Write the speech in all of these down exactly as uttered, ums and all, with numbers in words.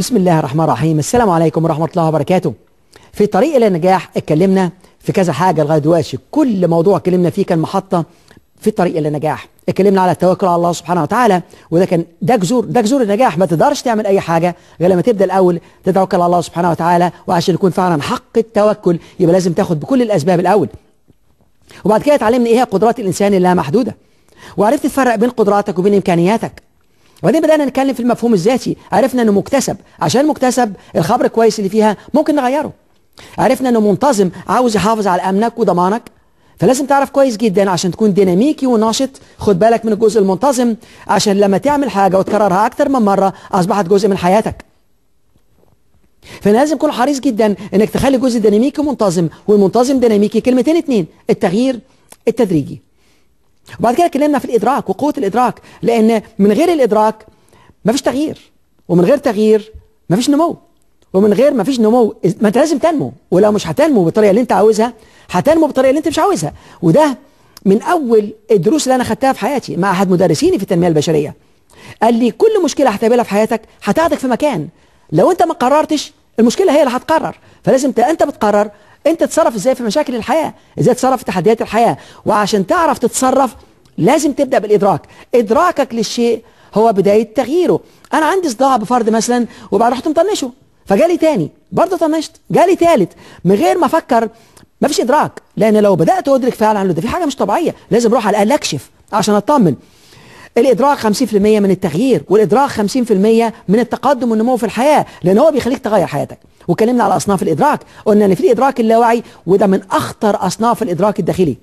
بسم الله الرحمن الرحيم. السلام عليكم ورحمة الله وبركاته. في الطريق إلى النجاح اتكلمنا في كذا حاجة لغاية دلوقتي، كل موضوع اتكلمنا فيه كان محطة في الطريق إلى النجاح. اتكلمنا على التوكل على الله سبحانه وتعالى، وده كان ده جذور ده جذور النجاح. ما تقدرش تعمل أي حاجة غير لما تبدأ الأول تتوكل على الله سبحانه وتعالى، وعشان يكون فعلا حق التوكل يبقى لازم تاخد بكل الأسباب الأول. وبعد كده اتعلمنا إيه هي قدرات الإنسان اللي لها محدودة، وعرفت تفرق بين قدراتك وبين إمكانياتك. وبعدين بدأنا نتكلم في المفهوم الذاتي، عرفنا انه مكتسب، عشان مكتسب الخبر الكويس اللي فيها ممكن نغيره. عرفنا انه منتظم، عاوز يحافظ على امنك وضمانك، فلازم تعرف كويس جدا عشان تكون ديناميكي وناشط. خد بالك من الجزء المنتظم، عشان لما تعمل حاجة وتكررها اكتر من مرة اصبحت جزء من حياتك. فلازم تكون حريص جدا انك تخلي جزء ديناميكي منتظم، والمنتظم ديناميكي كلمتين اتنين: التغيير التدريجي. وبعد كده اتكلمنا في الادراك وقوه الادراك، لان من غير الادراك مفيش تغيير، ومن غير تغيير مفيش نمو، ومن غير مفيش نمو ما انت لازم تنمو. ولو مش هتنمو بالطريقه اللي انت عاوزها هتنمو بالطريقه اللي انت مش عاوزها. وده من اول الدروس اللي انا خدتها في حياتي مع احد مدرسيني في التنميه البشريه. قال لي كل مشكله هتقابلها في حياتك هتاخدك في مكان، لو انت ما قررتش المشكله هي اللي هتقرر. فلازم انت بتقرر انت تتصرف ازاي في مشاكل الحياه، ازاي تتصرف في تحديات الحياه. وعشان تعرف تتصرف لازم تبدا بالادراك. ادراكك للشيء هو بدايه تغييره. انا عندي صداع بفرض مثلا، وبعد رحت مطنشه، فجالي تاني برضه طنشت، جالي تالت، من غير ما افكر. مفيش ادراك، لان لو بدات ادرك فعلا ده في حاجه مش طبيعيه لازم اروح على الاقل اكشف عشان اطمن. الادراك خمسين في المية من التغيير، والادراك خمسين في المية من التقدم والنمو في الحياه، لان هو بيخليك تغير حياتك. واتكلمنا على اصناف الادراك، قلنا ان في الادراك اللاواعي، وده من اخطر اصناف الادراك الداخلي.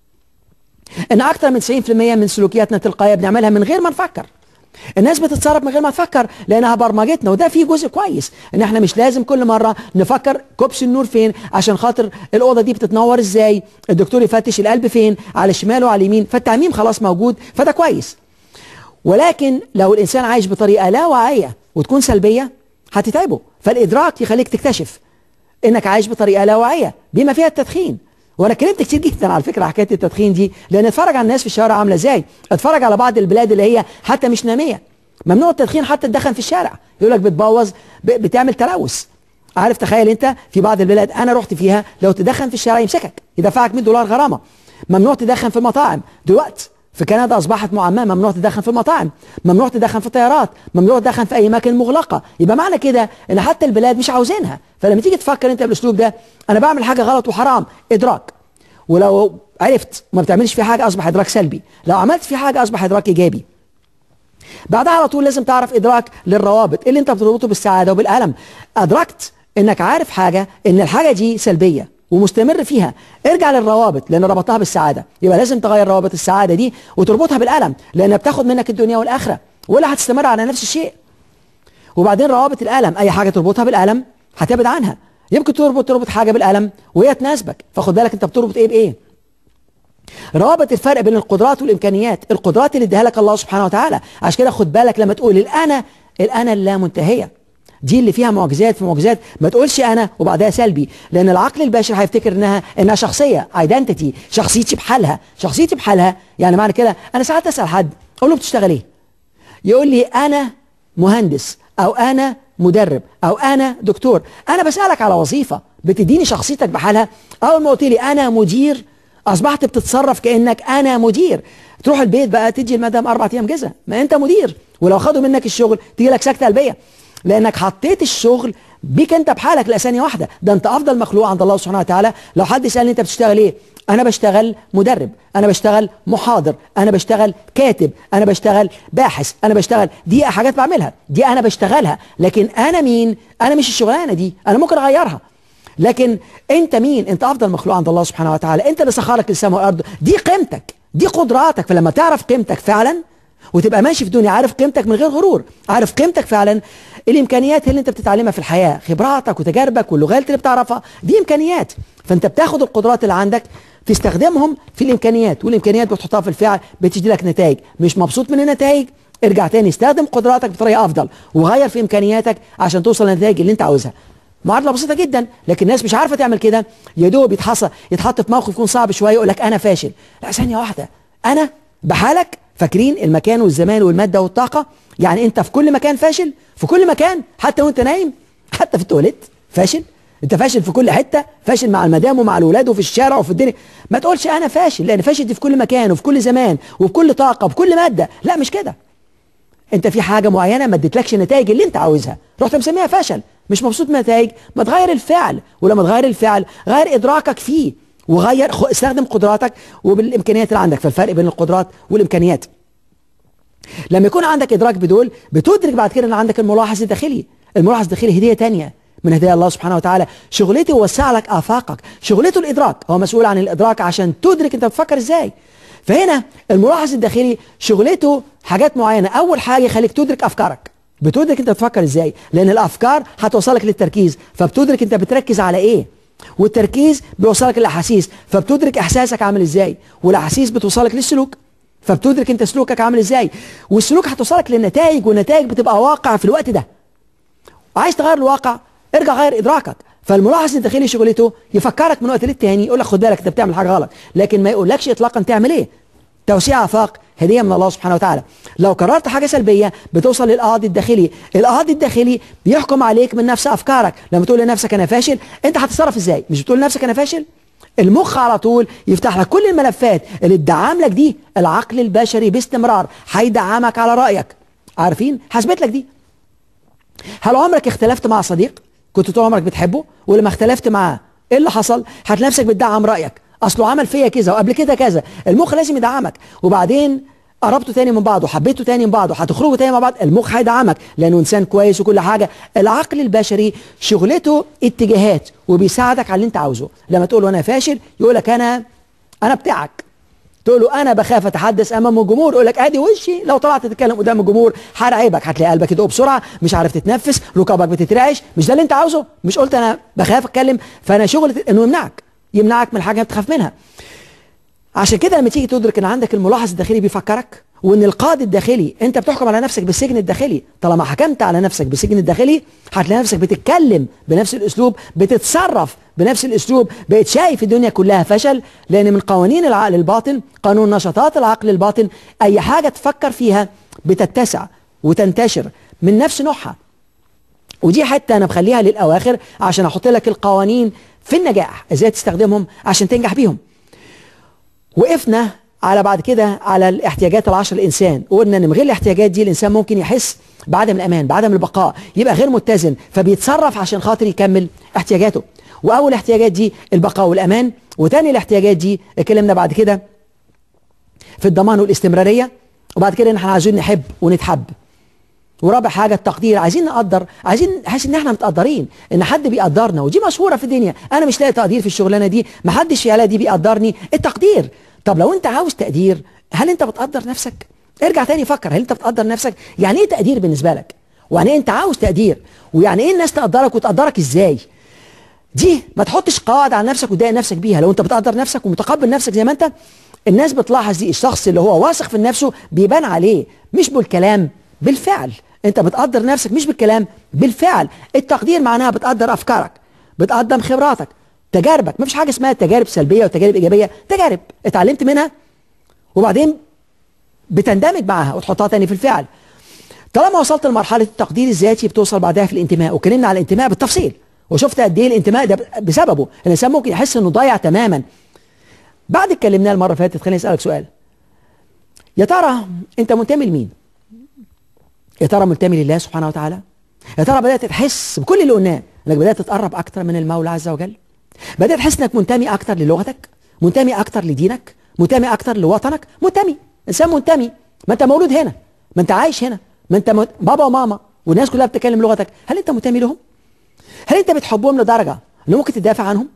ان اكثر من تسعين في المية من سلوكياتنا التلقائيه بنعملها من غير ما نفكر. الناس بتتصرف من غير ما تفكر لانها برمجتنا، وده فيه جزء كويس ان احنا مش لازم كل مره نفكر كوبس النور فين عشان خاطر الاوضه دي بتتنور ازاي، الدكتور يفتش القلب فين، على الشمال وعلى اليمين، فالتعميم خلاص موجود، فده كويس. ولكن لو الانسان عايش بطريقه لا واعيه وتكون سلبيه هتتعبه. فالادراك يخليك تكتشف انك عايش بطريقه لا واعيه بما فيها التدخين. وانا اتكلمت كتير جدا على فكره حكايه التدخين دي، لان اتفرج على الناس في الشارع عامله ازاي، اتفرج على بعض البلاد اللي هي حتى مش ناميه ممنوع التدخين حتى تدخن في الشارع، يقول لك بتبوظ بتعمل تلوث. عارف تخيل انت في بعض البلاد انا رحت فيها لو تدخن في الشارع يمسكك يدفعك مية دولار غرامه. ممنوع تدخن في المطاعم، دلوقتي في كندا اصبحت معماه ممنوع تدخن في المطاعم، ممنوع تدخن في الطيارات، ممنوع تدخن في اي اماكن مغلقه. يبقى معنى كده ان حتى البلاد مش عاوزينها. فلما تيجي تفكر انت بالاسلوب ده انا بعمل حاجه غلط وحرام، ادراك. ولو عرفت ما بتعملش في حاجه اصبح ادراك سلبي، لو عملت في حاجه اصبح ادراك ايجابي. بعدها على طول لازم تعرف ادراك للروابط اللي انت بتربطه بالسعاده وبالالم. ادركت انك عارف حاجه ان الحاجه دي سلبيه ومستمر فيها، ارجع للروابط لان ربطتها بالسعاده. يبقى لازم تغير روابط السعاده دي وتربطها بالالم، لانها بتاخد منك الدنيا والاخره، ولا هتستمر على نفس الشيء. وبعدين روابط الالم، اي حاجه تربطها بالالم هتبعد عنها. يمكن تربط تربط حاجه بالالم وهي تناسبك، فخد بالك انت بتربط ايه بايه. روابط الفرق بين القدرات والامكانيات، القدرات اللي اديها لك الله سبحانه وتعالى. عشان كده خد بالك لما تقول الانا، الانا اللامنتهيه دي اللي فيها معجزات في معجزات. ما تقولش انا وبعدها سلبي، لان العقل البشري هيفتكر انها انها شخصيه، ايدنتيتي، شخصيتي بحالها. شخصيتي بحالها يعني معنى كده انا ساعات اسال حد اقول له بتشتغل ايه؟ يقول لي انا مهندس، او انا مدرب، او انا دكتور. انا بسالك على وظيفه بتديني شخصيتك بحالها. اول ما قلت لي انا مدير اصبحت بتتصرف كانك انا مدير. تروح البيت بقى تدي المدام اربع ايام جزا، ما انت مدير. ولو خدوا منك الشغل تيجي لك سكته قلبيه، لانك حطيت الشغل بيك انت بحالك لثانيه واحده. ده انت افضل مخلوق عند الله سبحانه وتعالى. لو حد سالني انت بتشتغل ايه، انا بشتغل مدرب، انا بشتغل محاضر، انا بشتغل كاتب، انا بشتغل باحث، انا بشتغل، دي حاجات بعملها، دي انا بشتغلها. لكن انا مين؟ انا مش الشغلانه دي، انا ممكن اغيرها. لكن انت مين؟ انت افضل مخلوق عند الله سبحانه وتعالى، انت اللي سخرك السماء والارض، دي قيمتك، دي قدراتك. فلما تعرف قيمتك فعلا وتبقى ماشي في الدنيا عارف قيمتك من غير غرور، عارف قيمتك فعلا. الامكانيات اللي انت بتتعلمها في الحياه، خبراتك وتجاربك واللغات اللي بتعرفها، دي امكانيات. فانت بتاخد القدرات اللي عندك تستخدمهم في الامكانيات، والامكانيات بتحطها في الفعل بتدي لك نتائج. مش مبسوط من النتائج؟ ارجع تاني استخدم قدراتك بطريقه افضل، وغير في امكانياتك عشان توصل للنتائج اللي انت عاوزها. معادله بسيطه جدا، لكن الناس مش عارفه تعمل كده. يا دوب يتحصل يتحط في موقف يكون صعب شويه يقول لك انا فاشل. لا، ثانيه واحده، انا بحالك فاكرين المكان والزمان والماده والطاقه؟ يعني انت في كل مكان فاشل، في كل مكان، حتى وانت نايم، حتى في التواليت فاشل. انت فاشل في كل حته، فاشل مع المدام ومع الاولاد وفي الشارع وفي الدنيا. ما تقولش انا فاشل، لان فاشل دي في كل مكان وفي كل زمان وفي كل طاقه وفي كل ماده. لا، مش كده. انت في حاجه معينه ما اديتلكش النتائج اللي انت عاوزها، رحت مسميها فشل، مش مبسوط من النتائج، ما تغير الفعل. ولما تغير الفعل غير ادراكك فيه، وغير استخدم قدراتك وبالامكانيات اللي عندك. فالفرق بين القدرات والامكانيات، لما يكون عندك ادراك بدول بتدرك بعد كده ان عندك الملاحظ الداخلي. الملاحظ الداخلي هديه ثانيه من هدايا الله سبحانه وتعالى. شغلته يوسع لك افاقك، شغلته الادراك، هو مسؤول عن الادراك عشان تدرك انت بتفكر ازاي. فهنا الملاحظ الداخلي شغلته حاجات معينه. اول حاجه يخليك تدرك افكارك، بتدرك انت بتفكر ازاي، لان الافكار هتوصلك للتركيز، فبتدرك انت بتركز على ايه، والتركيز بيوصلك للاحاسيس، فبتدرك احساسك عامل ازاي، والاحاسيس بتوصلك للسلوك، فبتدرك انت سلوكك عامل ازاي، والسلوك هتوصلك للنتائج، والنتائج بتبقى واقع في الوقت ده. عايز تغير الواقع، ارجع غير ادراكك. فالملاحظ الداخلي شغلته يفكرك من وقت للتاني، يقول لك خد بالك انت بتعمل حاجه غلط، لكن ما يقولكش اطلاقا تعمل ايه. توسيع افاق هديه من الله سبحانه وتعالى. لو قررت حاجه سلبيه بتوصل للقاضي الداخلي، القاضي الداخلي بيحكم عليك من نفس افكارك. لما تقول لنفسك انا فاشل، انت هتتصرف ازاي؟ مش بتقول لنفسك انا فاشل؟ المخ على طول يفتح لك كل الملفات اللي تدعم لك دي. العقل البشري باستمرار هيدعمك على رايك. عارفين؟ حسبت لك دي. هل عمرك اختلفت مع صديق كنت طول عمرك بتحبه، ولما اختلفت معاه ايه اللي حصل؟ هتلاقي نفسك بتدعم رايك، اصله عمل فيا كذا وقبل كده كذا. المخ لازم يدعمك، وبعدين قربته تاني من بعض وحبيته تاني من بعض وهتخرجوا تاني مع بعض، المخ هيدعمك لانه انسان كويس وكل حاجه. العقل البشري شغلته اتجاهات، وبيساعدك على اللي انت عاوزه. لما تقول له انا فاشل يقول لك انا انا بتاعك. تقول له انا بخاف اتحدث امام الجمهور، يقول لك ادي وشي لو طلعت تتكلم قدام الجمهور هرعبك، هتلاقي قلبك يدق بسرعه، مش عارف تتنفس، ركبك بتترعش. مش ده اللي انت عاوزه؟ مش قلت انا بخاف اتكلم؟ فانا شغل انه يمنعك، يمنعك من حاجه بتخاف منها. عشان كده لما تيجي تدرك ان عندك الملاحظ الداخلي بيفكرك، وان القاضي الداخلي انت بتحكم على نفسك بالسجن الداخلي. طالما حكمت على نفسك بالسجن الداخلي هتلاقي نفسك بتتكلم بنفس الاسلوب، بتتصرف بنفس الاسلوب، بقيت شايف الدنيا كلها فشل. لان من قوانين العقل الباطن، قانون نشاطات العقل الباطن، اي حاجه تفكر فيها بتتسع وتنتشر من نفس نوعها. ودي حتى انا بخليها للاواخر عشان احط لك القوانين في النجاح، ازاي تستخدمهم عشان تنجح بيهم. وقفنا على بعد كده على الاحتياجات العشر الانسان، وقلنا ان من غير الاحتياجات دي الانسان ممكن يحس بعدم الامان، بعدم البقاء، يبقى غير متزن، فبيتصرف عشان خاطر يكمل احتياجاته. واول احتياجات دي البقاء والامان، وتاني الاحتياجات دي اتكلمنا بعد كده في الضمان والاستمراريه، وبعد كده ان احنا عايزين نحب ونتحب. ورابع حاجه التقدير، عايزين نقدر، عايزين نحس ان احنا متقدرين، ان حد بيقدرنا، ودي مشهوره في الدنيا. انا مش لاقي تقدير في الشغلانه دي، ما حدش في العيله دي بيقدرني. التقدير. طب لو انت عاوز تقدير، هل انت بتقدر نفسك؟ ارجع تاني فكر، هل انت بتقدر نفسك؟ يعني ايه تقدير بالنسبه لك؟ ويعني ايه انت عاوز تقدير؟ ويعني ايه الناس تقدرك وتقدرك ازاي؟ دي ما تحطش قواعد على نفسك وتضايق نفسك بيها. لو انت بتقدر نفسك ومتقبل نفسك زي ما انت، الناس بتلاحظ دي. الشخص اللي هو واثق في نفسه بيبان عليه، مش بالكلام، بالفعل. انت بتقدر نفسك مش بالكلام، بالفعل. التقدير معناها بتقدر افكارك، بتقدم خبراتك، تجاربك. مفيش حاجه اسمها تجارب سلبيه وتجارب ايجابيه، تجارب اتعلمت منها وبعدين بتندمج معاها وتحطها تاني في الفعل. طالما وصلت لمرحله التقدير الذاتي بتوصل بعدها في الانتماء، وكلمنا على الانتماء بالتفصيل، وشفت قد ايه الانتماء ده بسببه الانسان ممكن يحس انه ضايع تماما. بعد اتكلمنا المره اللي فاتت، خليني اسالك سؤال. يا ترى انت منتمي لمين؟ يا ترى منتمي لله سبحانه وتعالى؟ يا ترى بدات تحس بكل اللي قلناه انك بدات تتقرب اكتر من المولى عز وجل؟ بدات تحس انك منتمي اكتر للغتك، منتمي اكتر لدينك، منتمي اكتر لوطنك؟ منتمي، انسان منتمي. ما انت مولود هنا، ما انت عايش هنا، ما انت مت... بابا وماما والناس كلها بتتكلم لغتك. هل انت منتمي لهم؟ هل انت بتحبهم لدرجه اللي ممكن تدافع عنهم؟